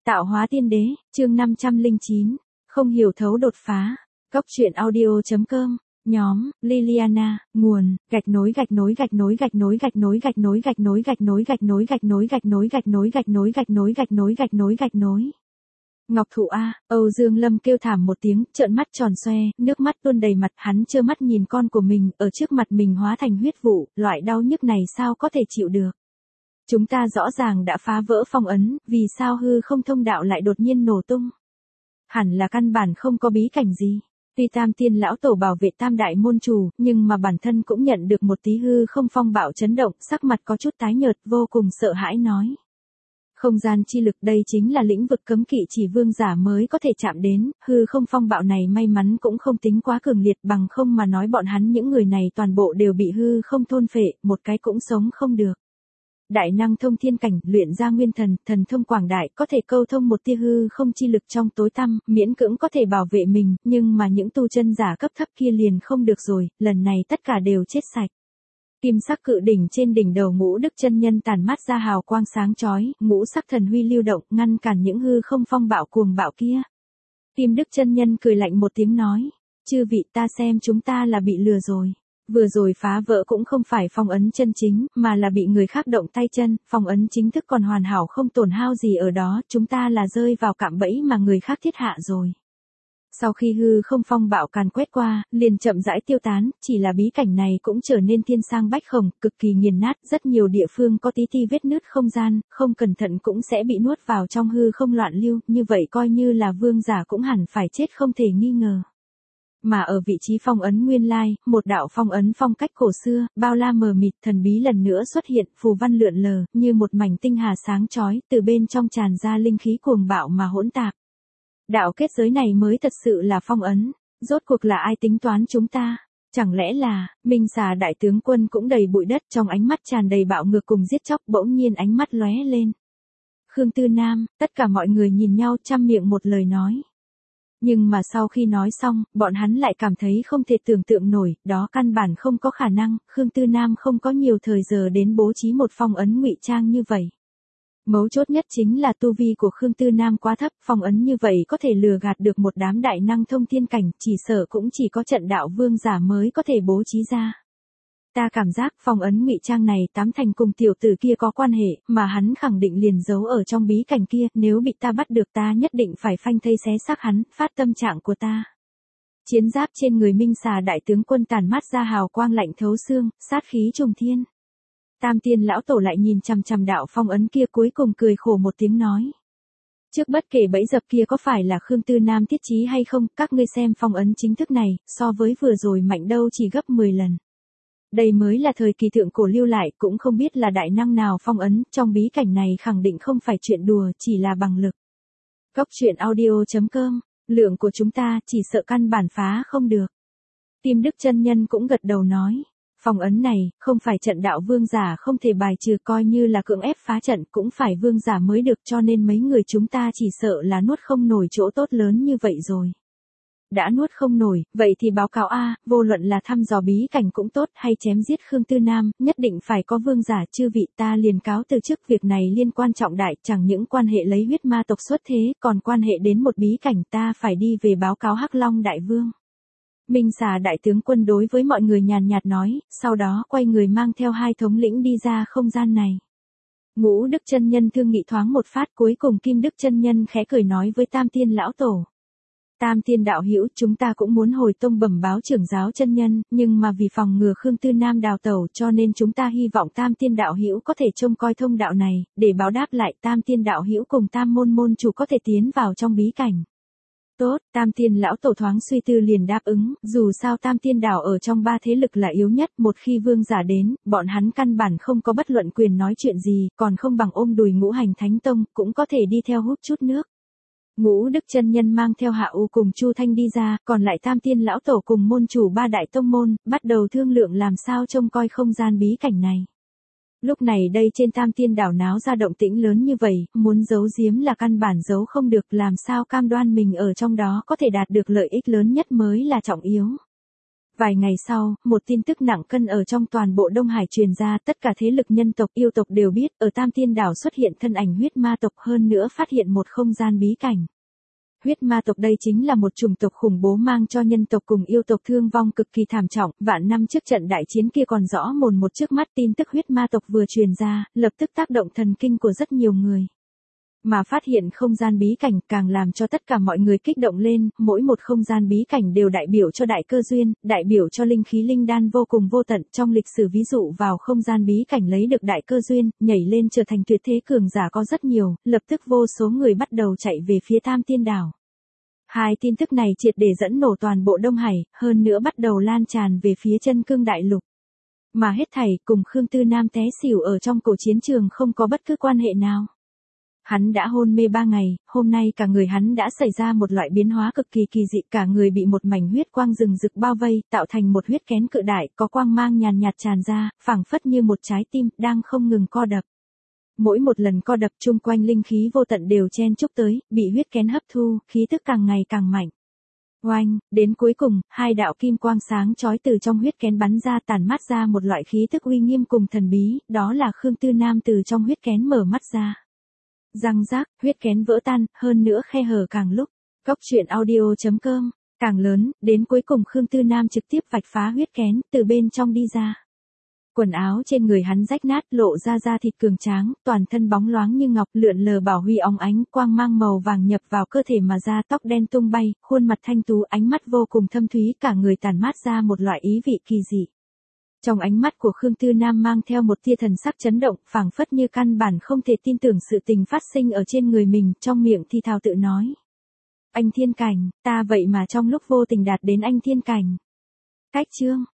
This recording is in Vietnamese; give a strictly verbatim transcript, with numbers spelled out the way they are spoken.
Tạo hóa tiên đế, chương năm trăm lẻ chín, không hiểu thấu đột phá. Cốc truyện audio.com, nhóm, Liliana, nguồn, gạch nối gạch nối gạch nối gạch nối gạch nối gạch nối gạch nối gạch nối gạch nối gạch nối gạch nối gạch nối gạch nối gạch nối gạch nối gạch nối gạch nối. Ngọc Thụ a, Âu Dương Lâm kêu thảm một tiếng, trợn mắt tròn xoe, nước mắt tuôn đầy mặt, hắn trơ mắt nhìn con của mình ở trước mặt mình hóa thành huyết vụ, loại đau nhức này sao có thể chịu được. Chúng ta rõ ràng đã phá vỡ phong ấn, vì sao hư không thông đạo lại đột nhiên nổ tung? Hẳn là căn bản không có bí cảnh gì. Tuy Tam Tiên lão tổ bảo vệ Tam đại môn chủ, nhưng mà bản thân cũng nhận được một tí hư không phong bạo chấn động, sắc mặt có chút tái nhợt, vô cùng sợ hãi nói. Không gian chi lực đây chính là lĩnh vực cấm kỵ chỉ vương giả mới có thể chạm đến, hư không phong bạo này may mắn cũng không tính quá cường liệt, bằng không mà nói bọn hắn những người này toàn bộ đều bị hư không thôn phệ, một cái cũng sống không được. Đại năng thông thiên cảnh, luyện ra nguyên thần, thần thông quảng đại, có thể câu thông một tia hư không chi lực trong tối tăm, miễn cưỡng có thể bảo vệ mình, nhưng mà những tu chân giả cấp thấp kia liền không được rồi, lần này tất cả đều chết sạch. Kim sắc cự đỉnh trên đỉnh đầu Ngũ Đức chân nhân tản mát ra hào quang sáng chói, ngũ sắc thần huy lưu động, ngăn cản những hư không phong bạo cuồng bạo kia. Kim Đức chân nhân cười lạnh một tiếng nói, chư vị ta xem chúng ta là bị lừa rồi. Vừa rồi phá vỡ cũng không phải phong ấn chân chính, mà là bị người khác động tay chân, phong ấn chính thức còn hoàn hảo không tổn hao gì ở đó, chúng ta là rơi vào cạm bẫy mà người khác thiết hạ rồi. Sau khi hư không phong bạo càn quét qua, liền chậm rãi tiêu tán, chỉ là bí cảnh này cũng trở nên thiên sang bách khổng, cực kỳ nghiền nát, rất nhiều địa phương có tí ti vết nứt không gian, không cẩn thận cũng sẽ bị nuốt vào trong hư không loạn lưu, như vậy coi như là vương giả cũng hẳn phải chết không thể nghi ngờ. Mà ở vị trí phong ấn nguyên lai, một đạo phong ấn phong cách cổ xưa, bao la mờ mịt, thần bí lần nữa xuất hiện, phù văn lượn lờ, như một mảnh tinh hà sáng chói, từ bên trong tràn ra linh khí cuồng bạo mà hỗn tạp. Đạo kết giới này mới thật sự là phong ấn, rốt cuộc là ai tính toán chúng ta? Chẳng lẽ là, Minh Xà đại tướng quân cũng đầy bụi đất, trong ánh mắt tràn đầy bạo ngược cùng giết chóc, bỗng nhiên ánh mắt lóe lên. Khương Tư Nam, tất cả mọi người nhìn nhau trăm miệng một lời nói. Nhưng mà sau khi nói xong, bọn hắn lại cảm thấy không thể tưởng tượng nổi, đó căn bản không có khả năng, Khương Tư Nam không có nhiều thời giờ đến bố trí một phong ấn ngụy trang như vậy. Mấu chốt nhất chính là tu vi của Khương Tư Nam quá thấp, phong ấn như vậy có thể lừa gạt được một đám đại năng thông thiên cảnh, chỉ sợ cũng chỉ có trận đạo vương giả mới có thể bố trí ra. Ta cảm giác phong ấn ngụy trang này tám thành cùng tiểu tử kia có quan hệ, mà hắn khẳng định liền giấu ở trong bí cảnh kia, nếu bị ta bắt được ta nhất định phải phanh thây xé xác hắn, phát tâm trạng của ta. Chiến giáp trên người Minh Xà đại tướng quân tản mát ra hào quang lạnh thấu xương, sát khí trùng thiên. Tam Tiên lão tổ lại nhìn chằm chằm đạo phong ấn kia cuối cùng cười khổ một tiếng nói. Trước bất kể bẫy dập kia có phải là Khương Tư Nam thiết trí hay không, các ngươi xem phong ấn chính thức này, so với vừa rồi mạnh đâu chỉ gấp mười lần. Đây mới là thời kỳ thượng cổ lưu lại, cũng không biết là đại năng nào phong ấn, trong bí cảnh này khẳng định không phải chuyện đùa, chỉ là bằng lực. Cốc truyện audio.com, lượng của chúng ta chỉ sợ căn bản phá không được. Kim Đức chân nhân cũng gật đầu nói, phong ấn này, không phải trận đạo vương giả không thể bài trừ, coi như là cưỡng ép phá trận cũng phải vương giả mới được, cho nên mấy người chúng ta chỉ sợ là nuốt không nổi chỗ tốt lớn như vậy rồi. Đã nuốt không nổi, vậy thì báo cáo A, vô luận là thăm dò bí cảnh cũng tốt hay chém giết Khương Tư Nam, nhất định phải có vương giả, chư vị ta liền cáo từ chức, việc này liên quan trọng đại, chẳng những quan hệ lấy huyết ma tộc xuất thế, còn quan hệ đến một bí cảnh, ta phải đi về báo cáo Hắc Long đại vương. Minh Xà đại tướng quân đối với mọi người nhàn nhạt nói, sau đó quay người mang theo hai thống lĩnh đi ra không gian này. Ngũ Đức chân nhân thương nghị thoáng một phát, cuối cùng Kim Đức chân nhân khẽ cười nói với Tam Tiên lão tổ. Tam Tiên đạo hữu, chúng ta cũng muốn hồi tông bẩm báo trưởng giáo chân nhân, nhưng mà vì phòng ngừa Khương Tư Nam đào tẩu, cho nên chúng ta hy vọng Tam Tiên đạo hữu có thể trông coi thông đạo này, để báo đáp lại Tam Tiên đạo hữu cùng Tam môn môn chủ có thể tiến vào trong bí cảnh. Tốt, Tam Tiên lão tổ thoáng suy tư liền đáp ứng, dù sao Tam Tiên đảo ở trong ba thế lực là yếu nhất, một khi vương giả đến, bọn hắn căn bản không có bất luận quyền nói chuyện gì, còn không bằng ôm đùi Ngũ Hành Thánh Tông, cũng có thể đi theo hút chút nước. Ngũ Đức chân nhân mang theo Hạ U cùng Chu Thanh đi ra, còn lại Tam Tiên lão tổ cùng môn chủ ba đại tông môn, bắt đầu thương lượng làm sao trông coi không gian bí cảnh này. Lúc này đây trên Tam Tiên đảo náo ra động tĩnh lớn như vậy, muốn giấu giếm là căn bản giấu không được, làm sao cam đoan mình ở trong đó có thể đạt được lợi ích lớn nhất mới là trọng yếu. Vài ngày sau, một tin tức nặng cân ở trong toàn bộ Đông Hải truyền ra, tất cả thế lực nhân tộc yêu tộc đều biết, ở Tam Tiên Đảo xuất hiện thân ảnh huyết ma tộc, hơn nữa phát hiện một không gian bí cảnh. Huyết ma tộc đây chính là một chủng tộc khủng bố mang cho nhân tộc cùng yêu tộc thương vong cực kỳ thảm trọng, vạn năm trước trận đại chiến kia còn rõ mồn một trước mắt, tin tức huyết ma tộc vừa truyền ra, lập tức tác động thần kinh của rất nhiều người. Mà phát hiện không gian bí cảnh càng làm cho tất cả mọi người kích động lên, mỗi một không gian bí cảnh đều đại biểu cho đại cơ duyên, đại biểu cho linh khí linh đan vô cùng vô tận. Trong lịch sử ví dụ vào không gian bí cảnh lấy được đại cơ duyên, nhảy lên trở thành tuyệt thế cường giả có rất nhiều, lập tức vô số người bắt đầu chạy về phía Tam Tiên Đảo. Hai tin tức này triệt để dẫn nổ toàn bộ Đông Hải, hơn nữa bắt đầu lan tràn về phía Chân Cương Đại Lục. Mà hết thảy cùng Khương Tư Nam té xỉu ở trong cổ chiến trường không có bất cứ quan hệ nào. Hắn đã hôn mê ba ngày, hôm nay cả người hắn đã xảy ra một loại biến hóa cực kỳ kỳ dị, cả người bị một mảnh huyết quang rừng rực bao vây, tạo thành một huyết kén cự đại, có quang mang nhàn nhạt tràn ra, phảng phất như một trái tim đang không ngừng co đập. Mỗi một lần co đập chung quanh linh khí vô tận đều chen chúc tới, bị huyết kén hấp thu, khí tức càng ngày càng mạnh. Oanh, đến cuối cùng, hai đạo kim quang sáng chói từ trong huyết kén bắn ra, tản mát ra một loại khí tức uy nghiêm cùng thần bí, đó là Khương Tư Nam từ trong huyết kén mở mắt ra. Răng rác, huyết kén vỡ tan, hơn nữa khe hở càng lúc. Cốc truyện audio chấm com, càng lớn, đến cuối cùng Khương Tư Nam trực tiếp vạch phá huyết kén, từ bên trong đi ra. Quần áo trên người hắn rách nát, lộ ra da thịt cường tráng, toàn thân bóng loáng như ngọc, lượn lờ bảo huy óng ánh, quang mang màu vàng nhập vào cơ thể mà ra, tóc đen tung bay, khuôn mặt thanh tú, ánh mắt vô cùng thâm thúy, cả người tản mát ra một loại ý vị kỳ dị. Trong ánh mắt của Khương Tư Nam mang theo một tia thần sắc chấn động, phảng phất như căn bản không thể tin tưởng sự tình phát sinh ở trên người mình, trong miệng thì thào tự nói. Anh thiên cảnh, ta vậy mà trong lúc vô tình đạt đến anh thiên cảnh. Cách chương